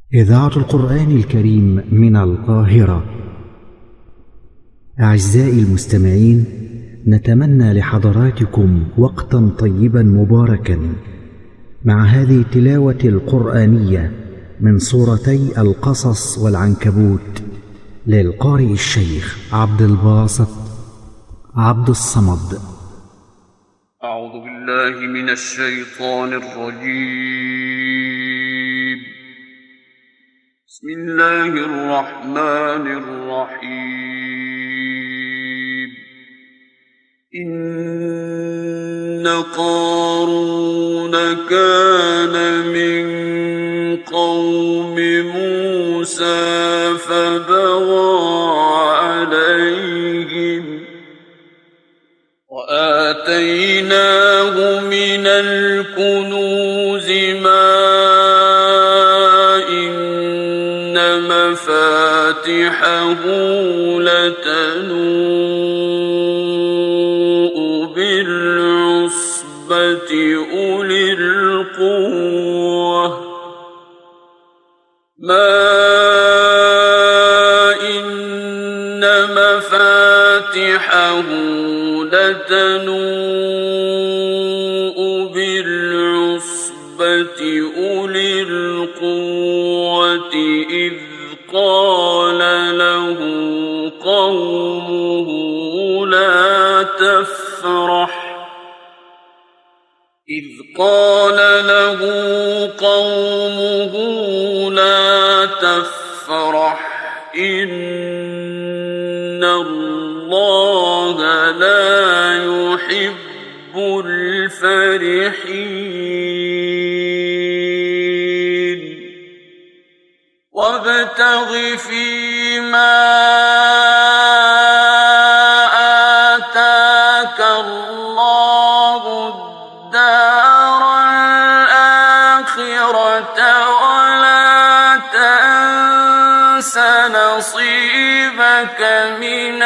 إذاعة القرآن الكريم من القاهرة. أعزائي المستمعين، نتمنى لحضراتكم وقتا طيبا مباركا مع هذه التلاوة القرآنية من سورتي القصص والعنكبوت للقارئ الشيخ عبد الباسط عبد الصمد. أعوذ بالله من الشيطان الرجيم. بسم الله الرحمن الرحيم. إن قارون كان من قوم موسى فبغى عليهم وآتيناه من الكنوز ما إن مفاتحه لتنوء بالعصبة أولي القوة ما إن مفاتحه لتنوء بالعصبة أولي القوة إذ قال له قومه لا تفرح إن الله لا يحب الفرحين وابتغ فيما آتاك الله الدار الآخرة ولا تنس نصيبك من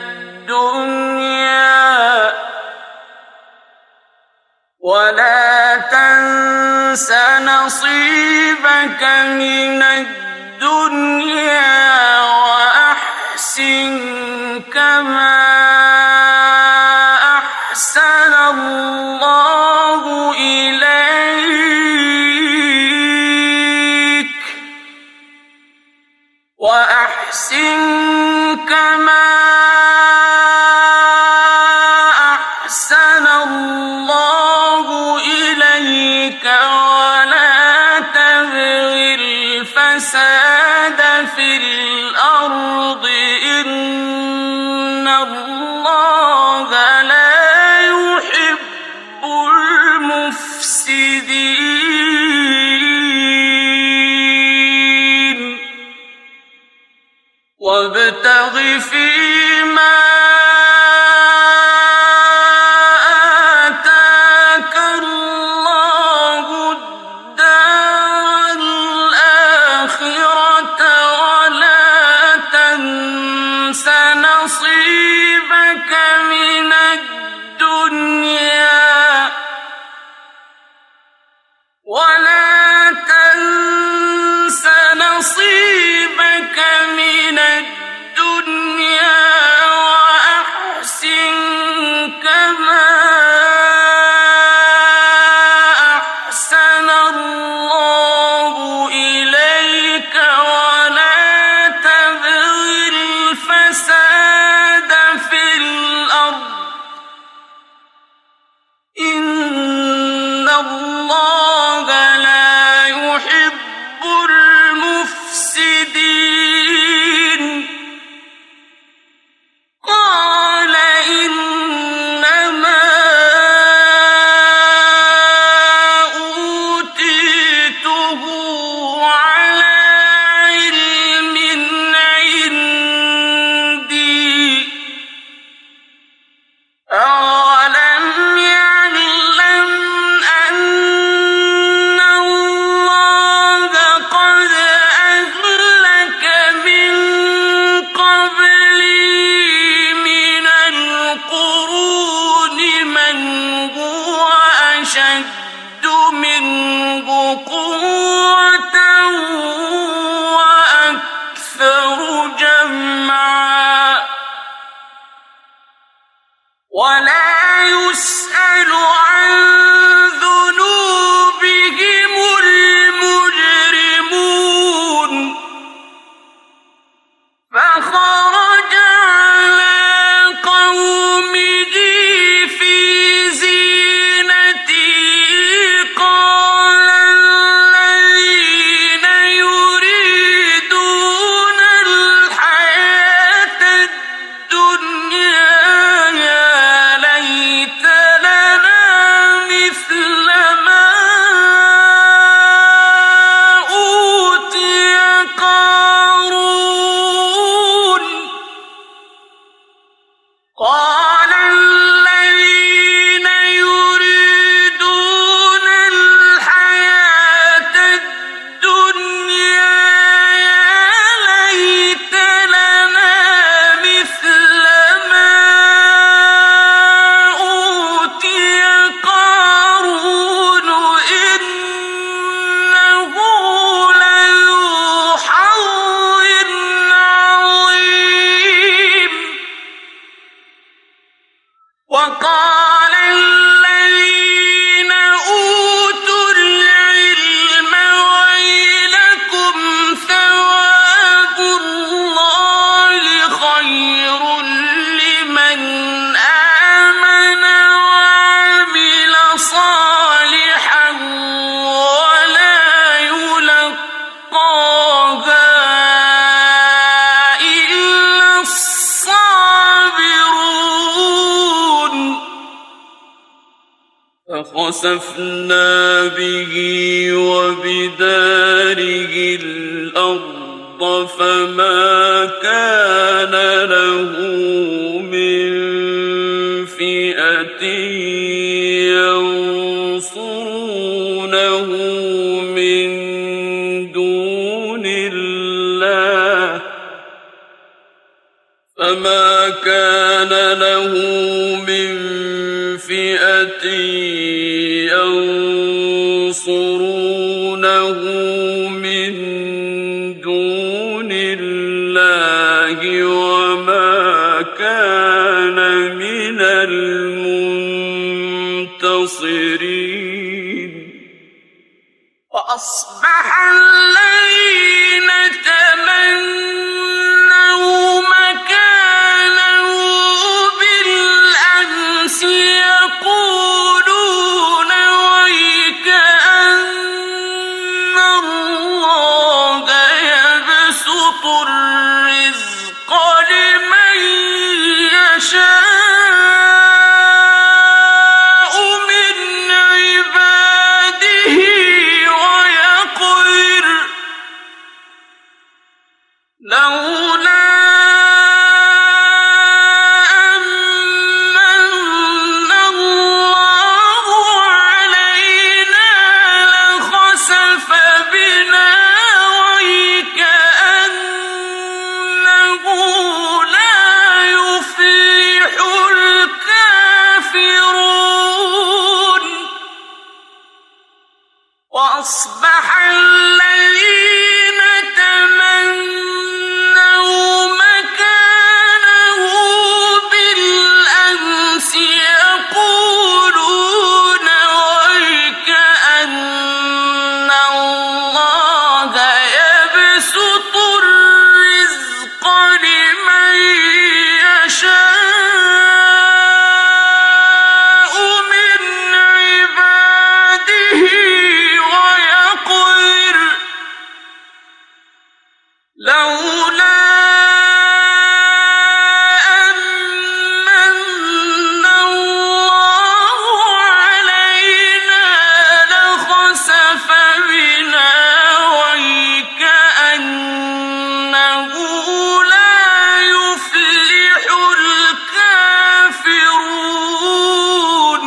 الدنيا وأحسن كما أحسن الله إليك ولا تبغ الفساد في الأرض إن الله لا يحب المفسدين وابتغ فيما آتاك الله الدار الآخرة ولا تنس نصيبك من الدنيا وأحسن جمعا ولا يسأل عن ذنوبهم المجرمون فخرج على قومه في زينته قال الذين يريدون الحياة الدنيا يا ليت لنا مثل ما أوتي قارون قال الذين يريدون الحياة الدنيا يا ليت لنا مثل ما أوتي قارون إنه لذو حظ عظيم وقال الذين أوتوا العلم ويلكم ثواب الله خير لمن آمن وعمل صالحا ولا يلقاها إلا الصابرون فخسفنا به وبداره الأرض فما كان له من فئة ينصرونه من دون الله فما كان له من فئة ينصرونه من دون الله وما كان من المنتصرين وأصبح الذين تمنوا مكانه بالأمس يقولون ويك أن الله يبسط الرزق لمن يشاء من عباده ويقدر لولا أمن الله علينا لخسف بنا ويكأنه لا يفلح الكافرون وأصبح الذين تمنوا مكانه بالأمس يقولون ويك أن الله يبسط الرزق لمن يشاء من عباده ويقدر لولا أمن الله علينا لخسف بنا ويكأنه لا يفلح الكافرون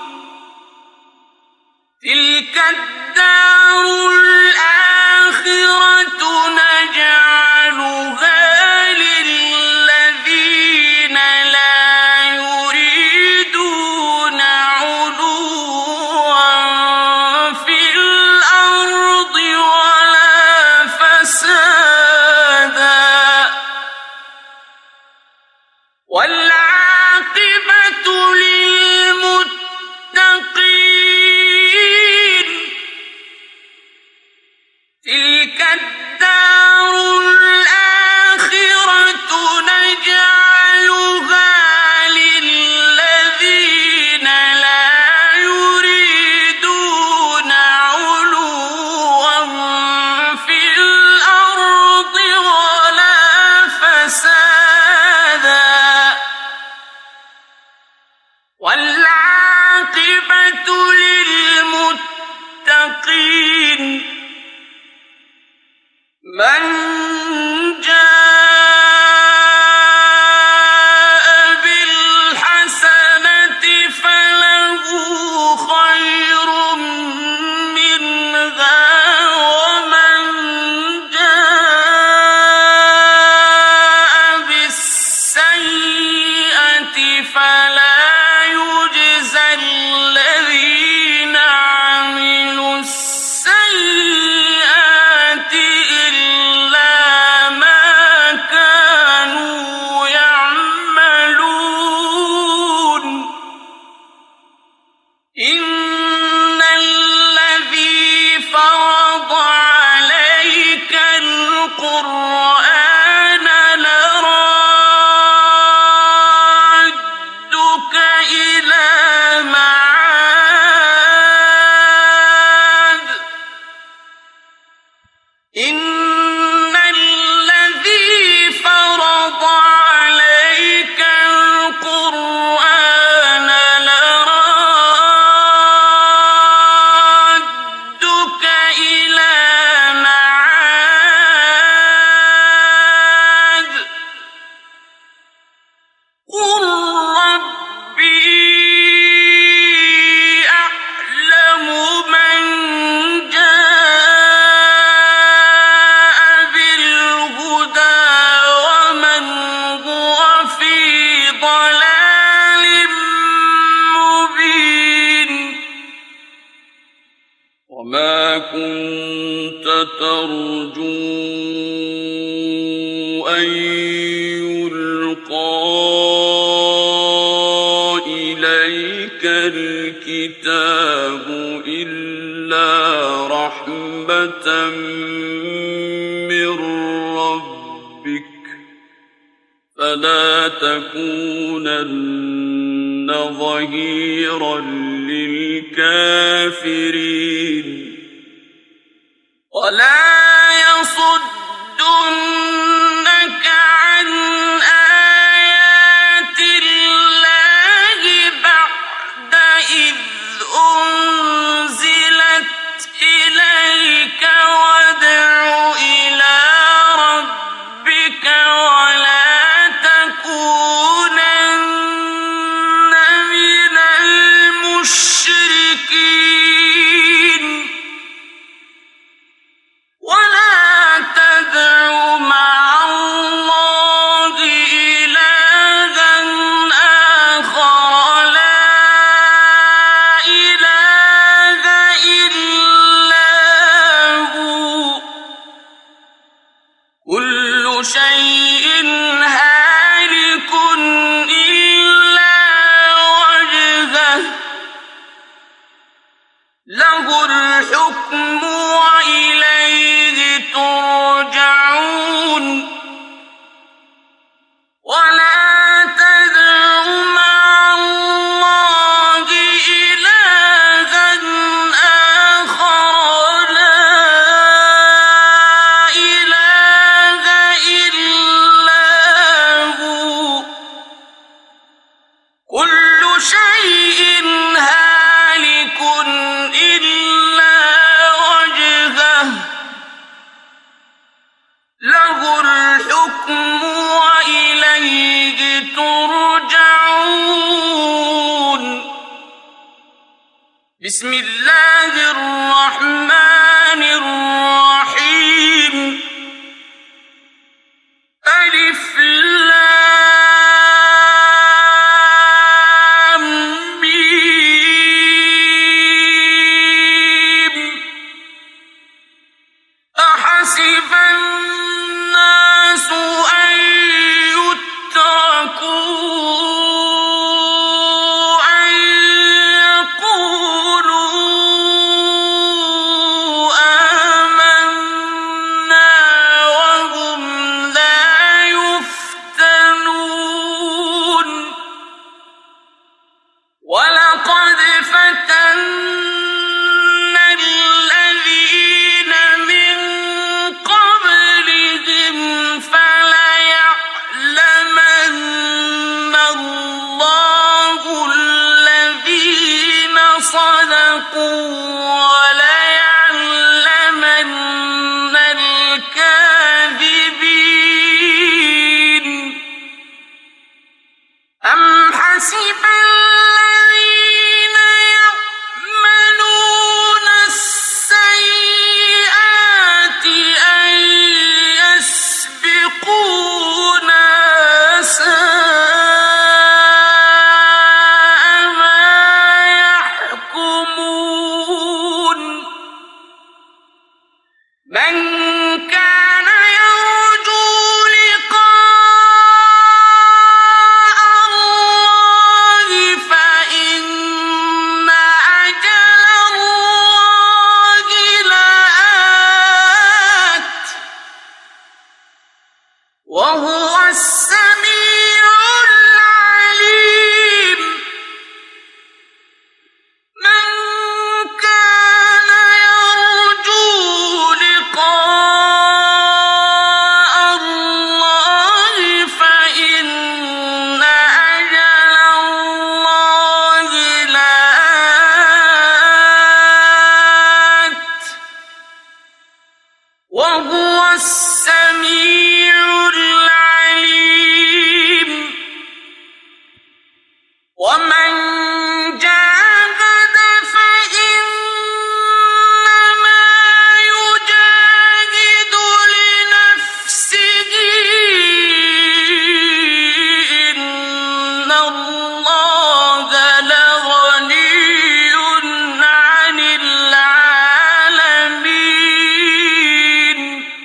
تلك الدار الآخرة نجعلها تِلْكَ الدَّارُ الْآخِرَةُ نَجْعَلُهَا لِلَّذِينَ لَا يُرِيدُونَ عُلُوًّا فِي الْأَرْضِ وَلَا فَسَادًا وَالْعَاقِبَةُ لِلْمُتَّقِينَ مَنْ جَاءَ بِالْحَسَنَةِ فَلَهُ خَيْرٌ مِّنْهَا وَمَنْ جَاءَ بِالسَّيِّئَةِ فَلَا يُجْزَى الَّذِينَ عَمِلُوا السَّيِّئَاتِ إِلَّا مَا كَانُوا يَعْمَلُونَ إِنَّ الَّذِي فَرَضَ عَلَيْكَ الْقُرْآنَ لَرَادُّكَ إِلَىٰ مَعَادٍ إِنَّ الَّذِي فَرَضَ عَلَيْكَ الْقُرْآنَ لَرَادُّكَ إِلَىٰ مَعَادٍ قُل رَّبِّي أَعْلَمُ مَن جَاءَ بِالْهُدَىٰ وَمَنْ هُوَ فِي ضَلَالٍ مُّبِينٍ وَمَا كُنتَ تَرْجُو أَن يُلْقَىٰ إِلَيْكَ الْكِتَابُ إِلَّا رَحْمَةً مِّن رَّبِّكَ فَلَا تَكُونَنَّ ظَهِيرًا لِّلْكَافِرِينَ وَلَا يَصُدُّنَّكَ عَنْ آيَاتِ اللَّهِ بَعْدَ إِذْ أُنزِلَتْ إِلَيْكَ وَادْعُ إِلَىٰ رَبِّكَ وَلَا تَكُونَنَّ مِنَ الْمُشْرِكِينَ وَلَا تَدْعُ مَعَ اللَّهِ إِلَٰهًا آخَرَ لَا إِلَٰهَ إِلَّا هُوَ كُلُّ شَيْءٍ هَالِكٌ إِلَّا وَجْهَهُ لَهُ الْحُكْمُ وَإِلَيْهِ تُرْجَعُونَ وَلَا تَدْعُ مَعَ اللَّهِ إِلَٰهًا آخَرَ لَا إِلَٰهَ إِلَّا هُوَ كُلُّ شَيْءٍ هَالِكٌ إِلَّا وَجْهَهُ لَهُ الْحُكْمُ وَإِلَيْهِ تُرْجَعُونَ بسم الله الرحمن الرحيم ألف لام ميم أحسب الناس أن يتركوا أن يقولوا وهو السميع العليم من كان يرجو لقاء الله فإن أجل الله لآت وهو السميع العليم ومن جاهد فإنما يجاهد لنفسه إن الله لغني عن العالمين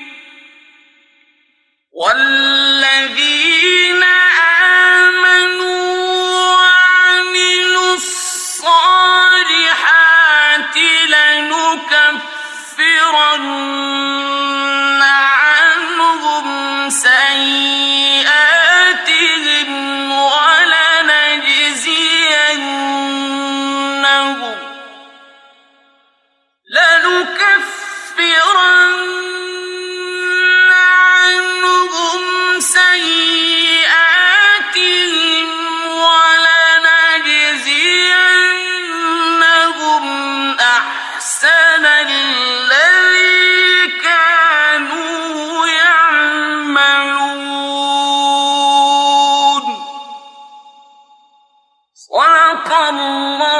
والذين آمنوا وعملوا الصالحات لنكفرن عنهم سيئاتهم ولنجزينهم أحسن الذي كانوا يعملون صدق الله